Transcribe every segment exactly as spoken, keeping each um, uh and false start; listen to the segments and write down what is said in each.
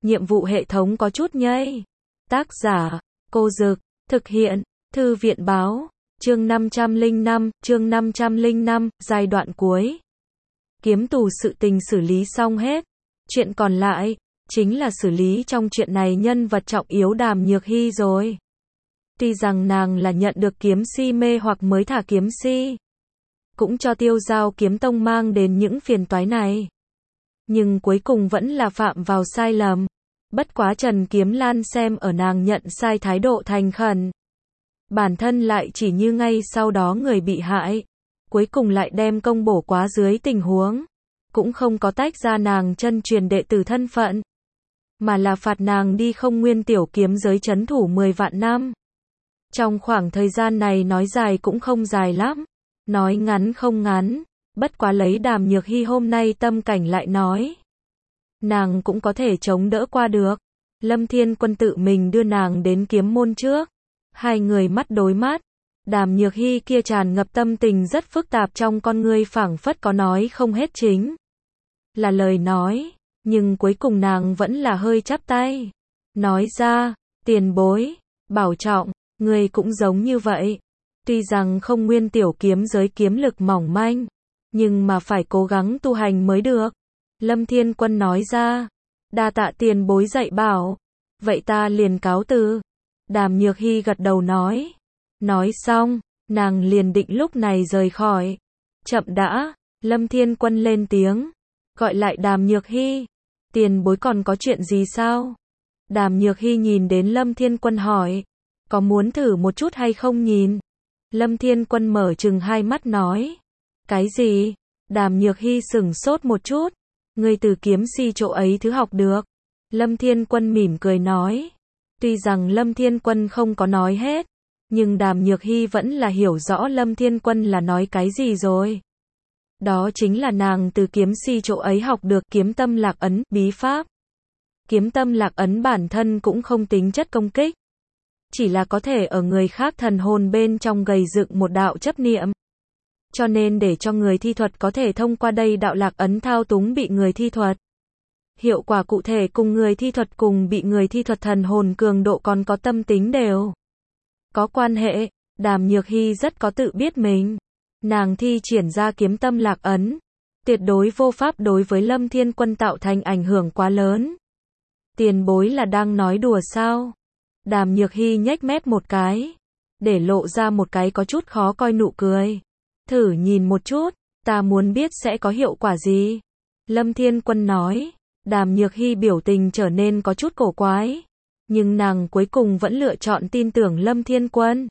nhiệm vụ hệ thống có chút nhây. Tác giả, Cô Dực, thực hiện, Thư viện báo, chương năm trăm lẻ năm, chương năm trăm lẻ năm, giai đoạn cuối. Kiếm tù sự tình xử lý xong hết. Chuyện còn lại, chính là xử lý trong chuyện này nhân vật trọng yếu Đàm Nhược Hy rồi. Tuy rằng nàng là nhận được kiếm si mê hoặc mới thả kiếm si, cũng cho Tiêu Giao Kiếm Tông mang đến những phiền toái này. Nhưng cuối cùng vẫn là phạm vào sai lầm. Bất quá Trần Kiếm Lan xem ở nàng nhận sai thái độ thành khẩn, bản thân lại chỉ như ngay sau đó người bị hại, cuối cùng lại đem công bổ quá dưới tình huống, cũng không có tách ra nàng chân truyền đệ tử thân phận, mà là phạt nàng đi không nguyên tiểu kiếm giới trấn thủ mười vạn năm. Trong khoảng thời gian này nói dài cũng không dài lắm, nói ngắn không ngắn, bất quá lấy Đàm Nhược Hy hôm nay tâm cảnh lại nói, nàng cũng có thể chống đỡ qua được. Lâm Thiên Quân tự mình đưa nàng đến kiếm môn trước, hai người mắt đối mắt, Đàm Nhược Hy kia tràn ngập tâm tình rất phức tạp trong con ngươi phảng phất có nói không hết chính là lời nói, nhưng cuối cùng nàng vẫn là hơi chắp tay, nói ra, tiền bối, bảo trọng, người cũng giống như vậy, tuy rằng không nguyên tiểu kiếm giới kiếm lực mỏng manh, nhưng mà phải cố gắng tu hành mới được. Lâm Thiên Quân nói ra, đa tạ tiền bối dạy bảo, vậy ta liền cáo từ. Đàm Nhược Hy gật đầu nói, nói xong, nàng liền định lúc này rời khỏi. Chậm đã, Lâm Thiên Quân lên tiếng, gọi lại Đàm Nhược Hy, tiền bối còn có chuyện gì sao? Đàm Nhược Hy nhìn đến Lâm Thiên Quân hỏi, có muốn thử một chút hay không nhìn? Lâm Thiên Quân mở trừng hai mắt nói, cái gì? Đàm Nhược Hy sửng sốt một chút, ngươi từ kiếm si chỗ ấy thứ học được. Lâm Thiên Quân mỉm cười nói, tuy rằng Lâm Thiên Quân không có nói hết, nhưng Đàm Nhược Hy vẫn là hiểu rõ Lâm Thiên Quân là nói cái gì rồi. Đó chính là nàng từ kiếm si chỗ ấy học được kiếm tâm lạc ấn, bí pháp. Kiếm tâm lạc ấn bản thân cũng không tính chất công kích, chỉ là có thể ở người khác thần hồn bên trong gầy dựng một đạo chấp niệm. Cho nên để cho người thi thuật có thể thông qua đây đạo lạc ấn thao túng bị người thi thuật. Hiệu quả cụ thể cùng người thi thuật cùng bị người thi thuật thần hồn cường độ còn có tâm tính đều có quan hệ. Đàm Nhược Hy rất có tự biết mình. Nàng thi triển ra kiếm tâm lạc ấn, tuyệt đối vô pháp đối với Lâm Thiên Quân tạo thành ảnh hưởng quá lớn. Tiền bối là đang nói đùa sao? Đàm Nhược Hy nhếch mép một cái, để lộ ra một cái có chút khó coi nụ cười. Thử nhìn một chút, ta muốn biết sẽ có hiệu quả gì. Lâm Thiên Quân nói. Đàm Nhược Hy biểu tình trở nên có chút cổ quái, nhưng nàng cuối cùng vẫn lựa chọn tin tưởng Lâm Thiên Quân.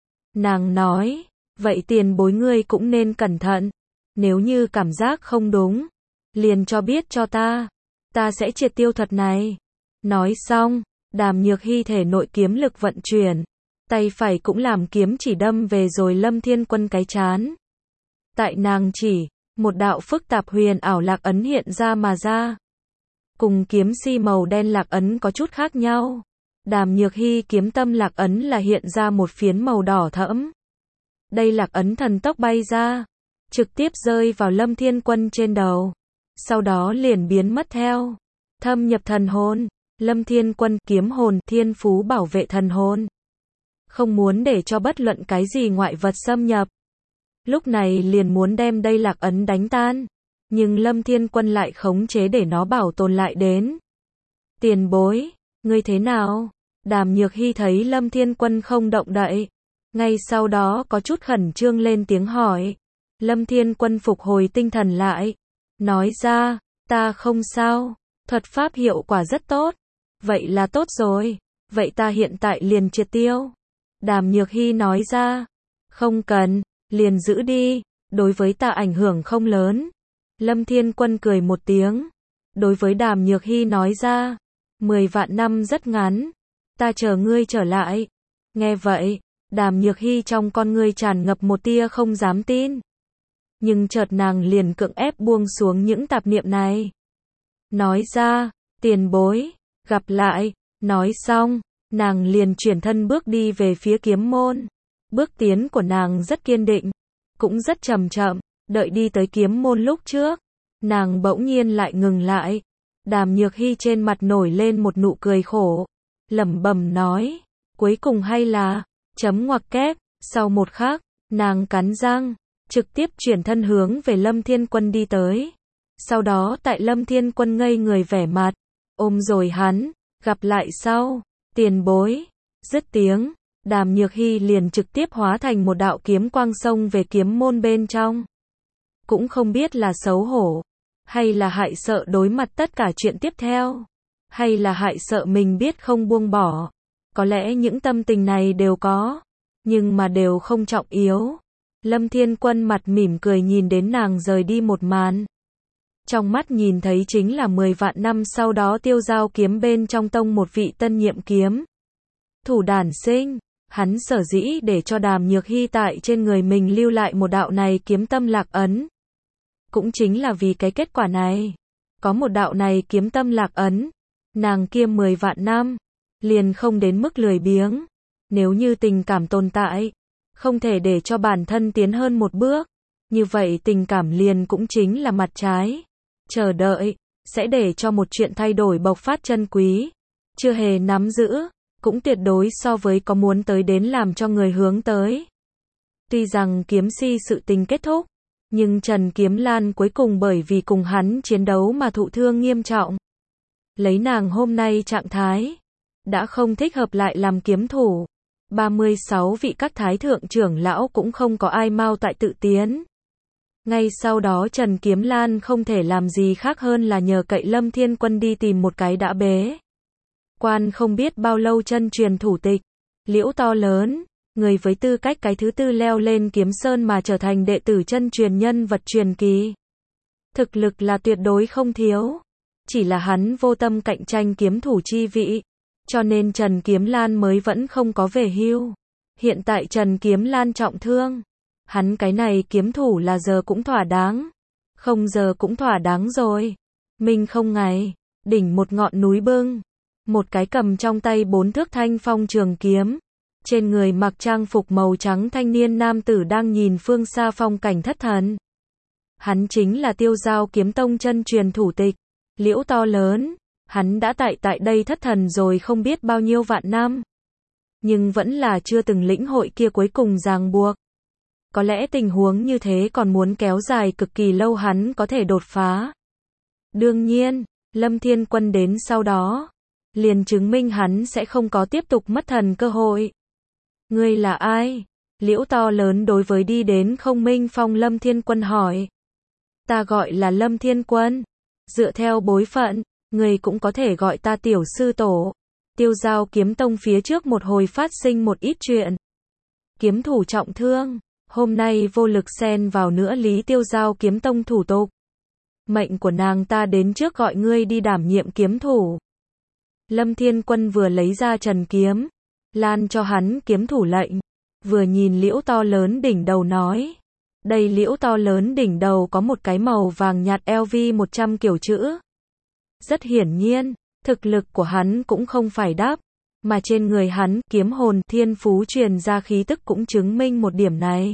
Nàng nói, vậy tiền bối ngươi cũng nên cẩn thận, nếu như cảm giác không đúng, liền cho biết cho ta, ta sẽ triệt tiêu thuật này. Nói xong, Đàm Nhược Hy thể nội kiếm lực vận chuyển, tay phải cũng làm kiếm chỉ đâm về rồi Lâm Thiên Quân cái trán. Tại nàng chỉ, một đạo phức tạp huyền ảo lạc ấn hiện ra mà ra. Cùng kiếm si màu đen lạc ấn có chút khác nhau. Đàm Nhược Hy kiếm tâm lạc ấn là hiện ra một phiến màu đỏ thẫm. Đây lạc ấn thần tốc bay ra, trực tiếp rơi vào Lâm Thiên Quân trên đầu. Sau đó liền biến mất theo. Thâm nhập thần hồn, Lâm Thiên Quân kiếm hồn thiên phú bảo vệ thần hồn. Không muốn để cho bất luận cái gì ngoại vật xâm nhập. Lúc này liền muốn đem đây lạc ấn đánh tan. Nhưng Lâm Thiên Quân lại khống chế để nó bảo tồn lại đến. Tiền bối, ngươi thế nào? Đàm Nhược Hy thấy Lâm Thiên Quân không động đậy, ngay sau đó có chút khẩn trương lên tiếng hỏi. Lâm Thiên Quân phục hồi tinh thần lại, nói ra, ta không sao, thuật pháp hiệu quả rất tốt. Vậy là tốt rồi, vậy ta hiện tại liền triệt tiêu. Đàm Nhược Hy nói ra, không cần, liền giữ đi, đối với ta ảnh hưởng không lớn. Lâm Thiên Quân cười một tiếng, đối với Đàm Nhược Hy nói ra, mười vạn năm rất ngắn, ta chờ ngươi trở lại. Nghe vậy, Đàm Nhược Hy trong con ngươi tràn ngập một tia không dám tin. Nhưng chợt nàng liền cưỡng ép buông xuống những tạp niệm này. Nói ra, tiền bối, gặp lại, nói xong, nàng liền chuyển thân bước đi về phía kiếm môn. Bước tiến của nàng rất kiên định, cũng rất chậm chậm. Đợi đi tới kiếm môn lúc trước, nàng bỗng nhiên lại ngừng lại. Đàm Nhược Hy trên mặt nổi lên một nụ cười khổ, lẩm bẩm nói, cuối cùng hay là, chấm ngoặc kép, sau một khắc, nàng cắn răng, trực tiếp chuyển thân hướng về Lâm Thiên Quân đi tới. Sau đó tại Lâm Thiên Quân ngây người vẻ mặt, ôm rồi hắn, gặp lại sau, tiền bối, dứt tiếng, Đàm Nhược Hy liền trực tiếp hóa thành một đạo kiếm quang xông về kiếm môn bên trong. Cũng không biết là xấu hổ, hay là hại sợ đối mặt tất cả chuyện tiếp theo, hay là hại sợ mình biết không buông bỏ. Có lẽ những tâm tình này đều có, nhưng mà đều không trọng yếu. Lâm Thiên Quân mặt mỉm cười nhìn đến nàng rời đi một màn. Trong mắt nhìn thấy chính là mười vạn năm sau đó Tiêu Giao kiếm bên trong tông một vị tân nhiệm kiếm thủ đản sinh. Hắn sở dĩ để cho Đàm Nhược Hy tại trên người mình lưu lại một đạo này kiếm tâm lạc ấn, cũng chính là vì cái kết quả này. Có một đạo này kiếm tâm lạc ấn, nàng kia mười vạn năm, liền không đến mức lười biếng. Nếu như tình cảm tồn tại, không thể để cho bản thân tiến hơn một bước, như vậy tình cảm liền cũng chính là mặt trái. Chờ đợi, sẽ để cho một chuyện thay đổi bộc phát chân quý. Chưa hề nắm giữ, cũng tuyệt đối so với có muốn tới đến làm cho người hướng tới. Tuy rằng kiếm si sự tình kết thúc, nhưng Trần Kiếm Lan cuối cùng bởi vì cùng hắn chiến đấu mà thụ thương nghiêm trọng. Lấy nàng hôm nay trạng thái, đã không thích hợp lại làm kiếm thủ. ba mươi sáu vị các thái thượng trưởng lão cũng không có ai mau tại tự tiến. Ngay sau đó Trần Kiếm Lan không thể làm gì khác hơn là nhờ cậy Lâm Thiên Quân đi tìm một cái đã bế quan không biết bao lâu chân truyền thủ tịch, Liễu To Lớn, người với tư cách cái thứ tư leo lên kiếm sơn mà trở thành đệ tử chân truyền nhân vật truyền kỳ. Thực lực là tuyệt đối không thiếu, chỉ là hắn vô tâm cạnh tranh kiếm thủ chi vị, cho nên Trần Kiếm Lan mới vẫn không có về hưu. Hiện tại Trần Kiếm Lan trọng thương, hắn cái này kiếm thủ là giờ cũng thỏa đáng, không giờ cũng thỏa đáng rồi. Minh không ngày, đỉnh một ngọn núi bưng, một cái cầm trong tay bốn thước thanh phong trường kiếm, trên người mặc trang phục màu trắng thanh niên nam tử đang nhìn phương xa phong cảnh thất thần. Hắn chính là Tiêu Giao kiếm tông chân truyền thủ tịch, Liễu To Lớn. Hắn đã tại tại đây thất thần rồi không biết bao nhiêu vạn năm, nhưng vẫn là chưa từng lĩnh hội kia cuối cùng ràng buộc. Có lẽ tình huống như thế còn muốn kéo dài cực kỳ lâu hắn có thể đột phá. Đương nhiên, Lâm Thiên Quân đến sau đó, liền chứng minh hắn sẽ không có tiếp tục mất thần cơ hội. Ngươi là ai? Liễu To Lớn đối với đi đến không minh phong Lâm Thiên Quân hỏi. Ta gọi là Lâm Thiên Quân. Dựa theo bối phận, người cũng có thể gọi ta tiểu sư tổ. Tiêu Giao kiếm tông phía trước một hồi phát sinh một ít chuyện. Kiếm thủ trọng thương, hôm nay vô lực xen vào nữa lý Tiêu Giao kiếm tông thủ tục. Mệnh của nàng ta đến trước gọi ngươi đi đảm nhiệm kiếm thủ. Lâm Thiên Quân vừa lấy ra Trần Kiếm Lan cho hắn kiếm thủ lệnh, vừa nhìn Liễu To Lớn đỉnh đầu nói. Đây Liễu To Lớn đỉnh đầu có một cái màu vàng nhạt L V một trăm kiểu chữ. Rất hiển nhiên, thực lực của hắn cũng không phải đáp, mà trên người hắn, kiếm hồn thiên phú truyền ra khí tức cũng chứng minh một điểm này.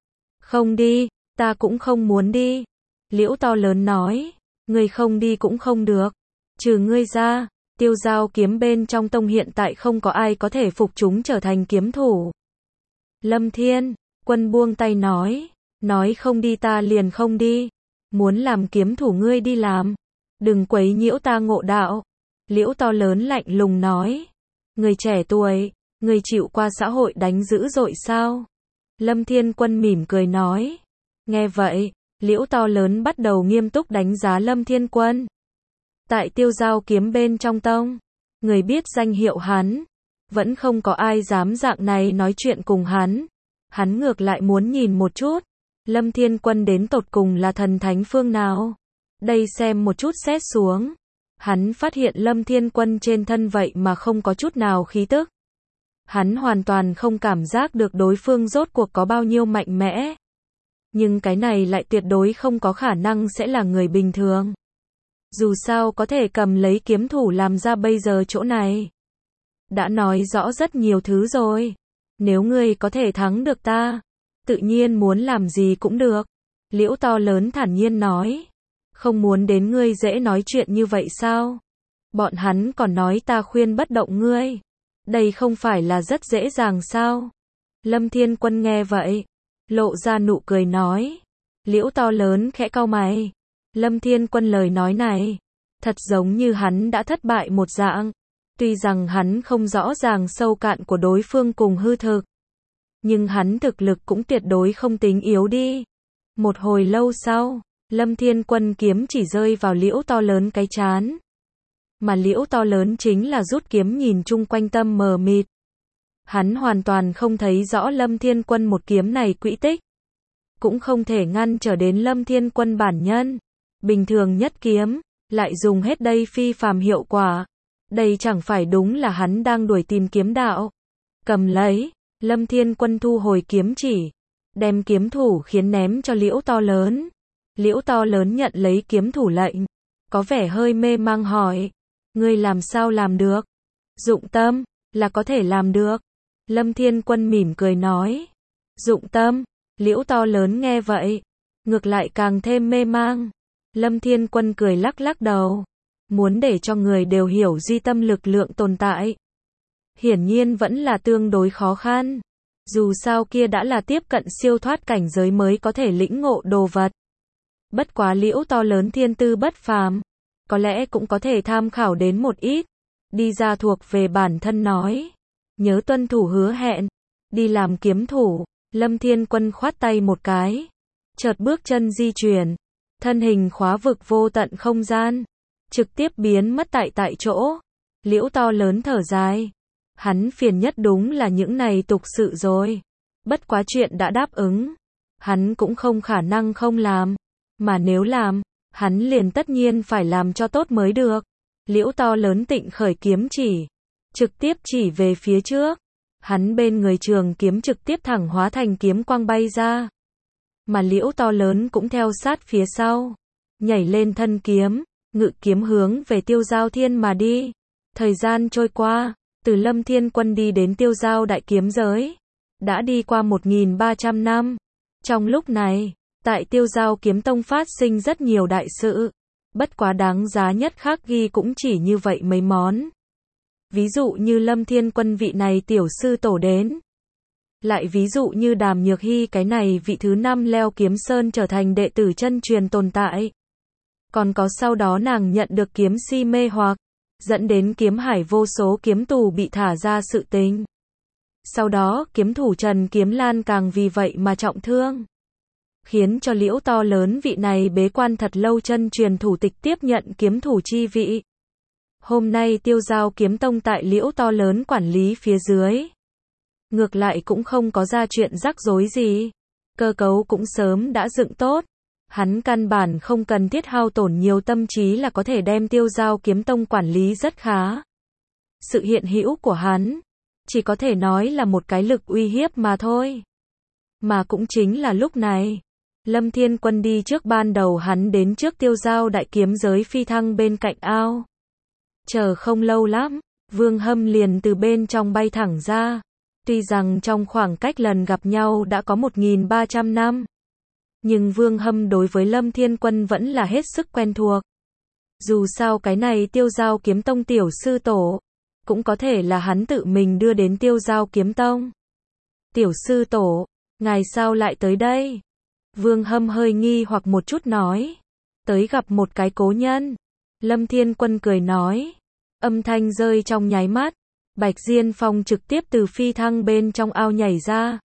Không đi, ta cũng không muốn đi. Liễu To Lớn nói, ngươi không đi cũng không được. Trừ ngươi ra, Tiêu Giao kiếm bên trong tông hiện tại không có ai có thể phục chúng trở thành kiếm thủ. Lâm Thiên Quân buông tay nói, nói không đi ta liền không đi. Muốn làm kiếm thủ ngươi đi làm, đừng quấy nhiễu ta ngộ đạo. Liễu To Lớn lạnh lùng nói, người trẻ tuổi, người chịu qua xã hội đánh dữ dội sao? Lâm Thiên Quân mỉm cười nói. Nghe vậy, Liễu To Lớn bắt đầu nghiêm túc đánh giá Lâm Thiên Quân. Tại Tiêu Giao kiếm bên trong tông, người biết danh hiệu hắn, vẫn không có ai dám dạng này nói chuyện cùng hắn. Hắn ngược lại muốn nhìn một chút, Lâm Thiên Quân đến tột cùng là thần thánh phương nào. Đây xem một chút xét xuống, hắn phát hiện Lâm Thiên Quân trên thân vậy mà không có chút nào khí tức. Hắn hoàn toàn không cảm giác được đối phương rốt cuộc có bao nhiêu mạnh mẽ. Nhưng cái này lại tuyệt đối không có khả năng sẽ là người bình thường. Dù sao có thể cầm lấy kiếm thủ làm ra bây giờ chỗ này. Đã nói rõ rất nhiều thứ rồi. Nếu ngươi có thể thắng được ta, tự nhiên muốn làm gì cũng được. Liễu To Lớn thản nhiên nói. Không muốn đến ngươi dễ nói chuyện như vậy sao? Bọn hắn còn nói ta khuyên bất động ngươi. Đây không phải là rất dễ dàng sao? Lâm Thiên Quân nghe vậy, lộ ra nụ cười nói. Liễu To Lớn khẽ cau mày. Lâm Thiên Quân lời nói này, thật giống như hắn đã thất bại một dạng. Tuy rằng hắn không rõ ràng sâu cạn của đối phương cùng hư thực, nhưng hắn thực lực cũng tuyệt đối không tính yếu đi. Một hồi lâu sau, Lâm Thiên Quân kiếm chỉ rơi vào Liễu To Lớn cái chán. Mà Liễu To Lớn chính là rút kiếm nhìn chung quanh tâm mờ mịt. Hắn hoàn toàn không thấy rõ Lâm Thiên Quân một kiếm này quỹ tích. Cũng không thể ngăn trở đến Lâm Thiên Quân bản nhân. Bình thường nhất kiếm, lại dùng hết đây phi phàm hiệu quả. Đây chẳng phải đúng là hắn đang đuổi tìm kiếm đạo. Cầm lấy, Lâm Thiên Quân thu hồi kiếm chỉ, đem kiếm thủ khiến ném cho Liễu To Lớn. Liễu To Lớn nhận lấy kiếm thủ lệnh, có vẻ hơi mê mang hỏi, ngươi làm sao làm được? Dụng tâm, là có thể làm được. Lâm Thiên Quân mỉm cười nói, dụng tâm. Liễu To Lớn nghe vậy, ngược lại càng thêm mê mang. Lâm Thiên Quân cười lắc lắc đầu, muốn để cho người đều hiểu duy tâm lực lượng tồn tại. Hiển nhiên vẫn là tương đối khó khăn. Dù sao kia đã là tiếp cận siêu thoát cảnh giới mới có thể lĩnh ngộ đồ vật. Bất quá Liễu To Lớn thiên tư bất phàm, có lẽ cũng có thể tham khảo đến một ít. Đi ra thuộc về bản thân nói, nhớ tuân thủ hứa hẹn, đi làm kiếm thủ. Lâm Thiên Quân khoát tay một cái, chợt bước chân di chuyển, thân hình khóa vực vô tận không gian, trực tiếp biến mất tại tại chỗ. Liễu To Lớn thở dài, hắn phiền nhất đúng là những này tục sự rồi. Bất quá chuyện đã đáp ứng, hắn cũng không khả năng không làm, mà nếu làm, hắn liền tất nhiên phải làm cho tốt mới được. Liễu To Lớn tịnh khởi kiếm chỉ, trực tiếp chỉ về phía trước. Hắn bên người trường kiếm trực tiếp thẳng hóa thành kiếm quang bay ra. Mà Liễu To Lớn cũng theo sát phía sau, nhảy lên thân kiếm, ngự kiếm hướng về Tiêu Giao Thiên mà đi. Thời gian trôi qua, từ Lâm Thiên Quân đi đến Tiêu Giao đại kiếm giới, đã đi qua một nghìn ba trăm năm. Trong lúc này, tại Tiêu Giao Kiếm Tông phát sinh rất nhiều đại sự. Bất quá đáng giá nhất khắc ghi cũng chỉ như vậy mấy món. Ví dụ như Lâm Thiên Quân vị này tiểu sư tổ đến. Lại ví dụ như Đàm Nhược Hy cái này vị thứ năm leo kiếm sơn trở thành đệ tử chân truyền tồn tại. Còn có sau đó nàng nhận được kiếm si mê hoặc, dẫn đến kiếm hải vô số kiếm tù bị thả ra sự tình. Sau đó kiếm thủ Trần Kiếm Lan càng vì vậy mà trọng thương. Khiến cho Liễu To Lớn vị này bế quan thật lâu chân truyền thủ tịch tiếp nhận kiếm thủ chi vị. Hôm nay Tiêu Giao Kiếm Tông tại Liễu To Lớn quản lý phía dưới. Ngược lại cũng không có ra chuyện rắc rối gì. Cơ cấu cũng sớm đã dựng tốt. Hắn căn bản không cần thiết hao tổn nhiều tâm trí là có thể đem Tiêu Giao Kiếm Tông quản lý rất khá. Sự hiện hữu của hắn, chỉ có thể nói là một cái lực uy hiếp mà thôi. Mà cũng chính là lúc này, Lâm Thiên Quân đi trước ban đầu hắn đến trước Tiêu Giao đại kiếm giới phi thăng bên cạnh ao. Chờ không lâu lắm, Vương Hâm liền từ bên trong bay thẳng ra. Tuy rằng trong khoảng cách lần gặp nhau đã có một nghìn ba trăm năm, nhưng Vương Hâm đối với Lâm Thiên Quân vẫn là hết sức quen thuộc. Dù sao cái này Tiêu Giao Kiếm Tông tiểu sư tổ, cũng có thể là hắn tự mình đưa đến Tiêu Giao Kiếm Tông. Tiểu sư tổ, ngài sao lại tới đây? Vương Hâm hơi nghi hoặc một chút nói. Tới gặp một cái cố nhân. Lâm Thiên Quân cười nói. Âm thanh rơi trong nháy mắt. Bạch Diên Phong trực tiếp từ phi thăng bên trong ao nhảy ra.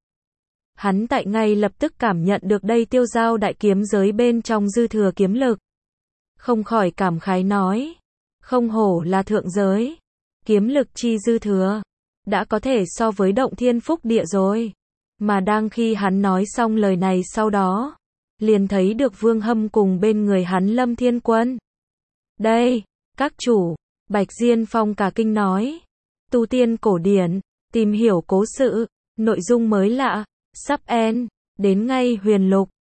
Hắn tại ngay lập tức cảm nhận được đây Tiêu Giao đại kiếm giới bên trong dư thừa kiếm lực. Không khỏi cảm khái nói. Không hổ là thượng giới. Kiếm lực chi dư thừa. Đã có thể so với động thiên phúc địa rồi. Mà đang khi hắn nói xong lời này sau đó, liền thấy được Vương Hâm cùng bên người hắn Lâm Thiên Quân. Đây, các chủ, Bạch Diên Phong cả kinh nói. Tu tiên cổ điển, tìm hiểu cố sự, nội dung mới lạ, sắp end, đến ngay huyền lục.